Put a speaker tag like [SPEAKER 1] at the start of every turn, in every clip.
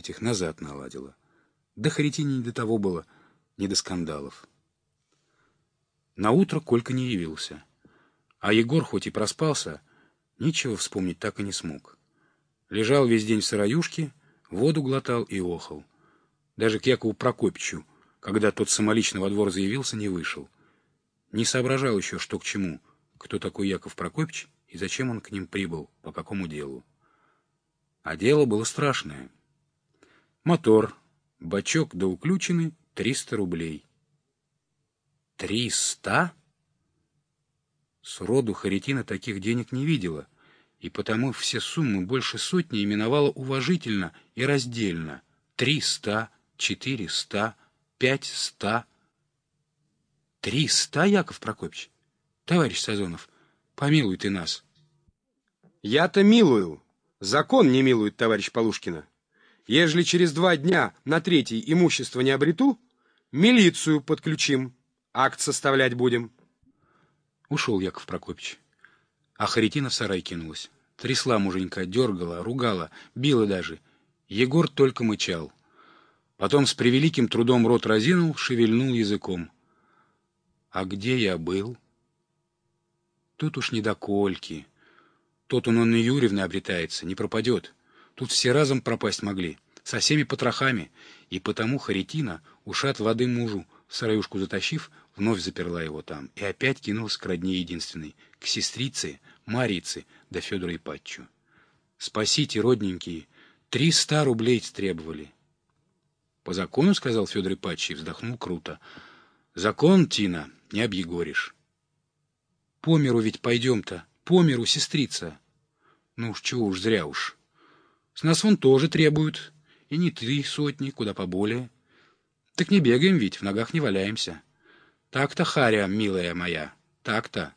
[SPEAKER 1] этих назад наладила. Да Харитине не до того было, не до скандалов. Наутро Колька не явился. А Егор, хоть и проспался, ничего вспомнить так и не смог. Лежал весь день в сыроюшке, воду глотал и охал. Даже к Якову Прокопьевичу, когда тот самолично во двор заявился, не вышел. Не соображал еще, что к чему, кто такой Яков Прокопьевич и зачем он к ним прибыл, по какому делу. А дело было страшное. Мотор, бачок да уключены, 300 рублей. 300? Сроду Харитина таких денег не видела, и потому все суммы больше сотни именовала уважительно и раздельно. 300, 400, 500. 300, Яков Прокопьевич? Товарищ Сазонов, помилуй ты нас.
[SPEAKER 2] Я-то милую. Закон не милует, товарищ Полушкина. Ежели через 2 дня на 3-й имущество не обрету, милицию подключим, акт составлять будем.
[SPEAKER 1] Ушел Яков Прокопьевич. А Харитина в сарай кинулась. Трясла муженька, дергала, ругала, била даже. Егор только мычал. Потом с превеликим трудом рот разинул, шевельнул языком. А где я был? Тут уж не до Кольки. Тот он Анны Юрьевны обретается, не пропадет. Тут все разом пропасть могли, со всеми потрохами. И потому Харитина, ушат воды мужу, в сараюшку затащив, вновь заперла его там и опять кинулась к родне единственной, к сестрице, Марице да Федору Ипатчу. «Спасите, родненькие, 300 рублей требовали». «По закону, — сказал Федор Ипатч и вздохнул круто, — закон, Тина, не объегоришь». «По миру ведь пойдем-то, по миру, сестрица». «Ну уж чего уж, зря уж. С нас вон тоже требуют, и не 3 сотни, куда поболее. Так не бегаем ведь, в ногах не валяемся. Так-то, Харя, милая моя, так-то».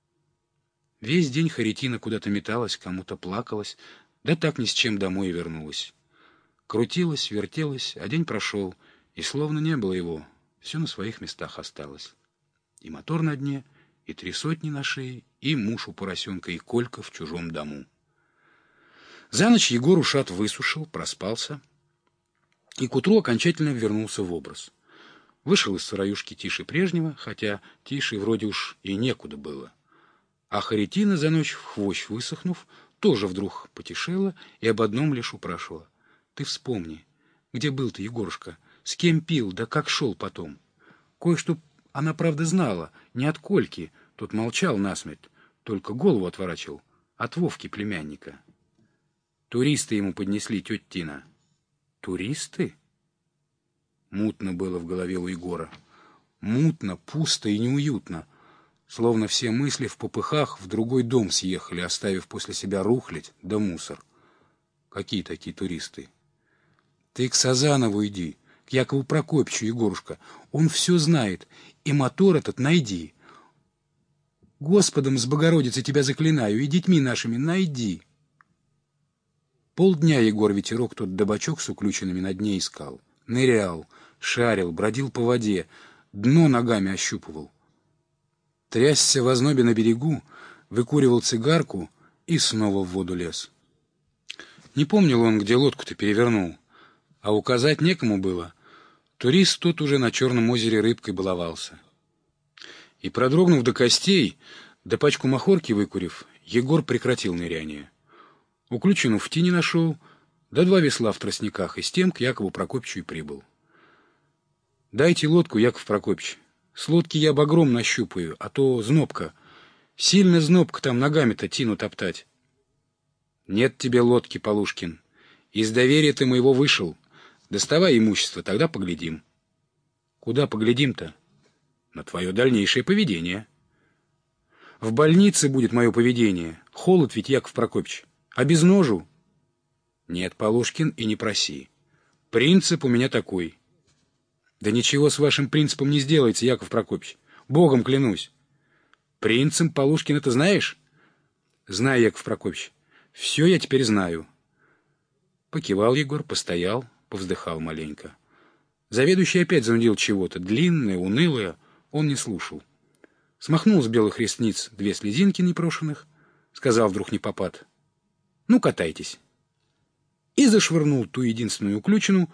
[SPEAKER 1] Весь день Харитина куда-то металась, кому-то плакалась, да так ни с чем домой и вернулась. Крутилась, вертелась, а день прошел, и словно не было его, все на своих местах осталось. И мотор на дне, и 3 сотни на шее, и муж у поросенка, и Колька в чужом дому. За ночь Егор ушат высушил, проспался, и к утру окончательно вернулся в образ. Вышел из сыроюшки тише прежнего, хотя тише вроде уж и некуда было. А Харитина за ночь, в хвощ высохнув, тоже вдруг потешела и об одном лишь упрашивала. «Ты вспомни, где был ты, Егорушка, с кем пил, да как шел потом?» Кое-что она, правда, знала, не от Кольки, тот молчал насмерть, только голову отворачивал, от Вовки племянника. Туристы ему поднесли, тетя Тина. Туристы? Мутно было в голове у Егора. Мутно, пусто и неуютно. Словно все мысли в попыхах в другой дом съехали, оставив после себя рухлядь да мусор. Какие такие туристы? Ты к Сазанову иди, к Якову Прокопьевичу, Егорушка. Он все знает, и мотор этот найди. Господом с Богородицей тебя заклинаю, и детьми нашими найди. Полдня Егор ветерок тот добачок с уключенными на дне искал. Нырял, шарил, бродил по воде, дно ногами ощупывал. Трясся в ознобе на берегу, выкуривал цигарку и снова в воду лез. Не помнил он, где лодку-то перевернул, а указать некому было. Турист тут уже на Черном озере рыбкой баловался. И, продрогнув до костей, да пачку махорки выкурив, Егор прекратил ныряние. Уключенную в тине нашел, да 2 весла в тростниках, и с тем к Якову Прокопьевичу и прибыл. «Дайте лодку, Яков Прокопьевич. С лодки я багром нащупаю, а то знобка. Сильно знобка там ногами-то тину топтать». «Нет тебе лодки, Полушкин. Из доверия ты моего вышел. Доставай имущество, тогда поглядим». «Куда поглядим-то?» «На твое дальнейшее поведение». «В больнице будет мое поведение. Холод ведь, Яков Прокопьевич. А без ножу?» «Нет, Полушкин, и не проси. Принцип у меня такой». «Да ничего с вашим принципом не сделается, Яков Прокопьевич. Богом клянусь». «Принцип, Полушкин, это знаешь?» «Знаю, Яков Прокопьевич. Все я теперь знаю». Покивал Егор, постоял, повздыхал маленько. Заведующий опять занудил чего-то, длинное, унылое, он не слушал. Смахнул с белых ресниц 2 слезинки непрошенных, сказал вдруг непопад: «Ну, катайтесь». и зашвырнул ту единственную уключину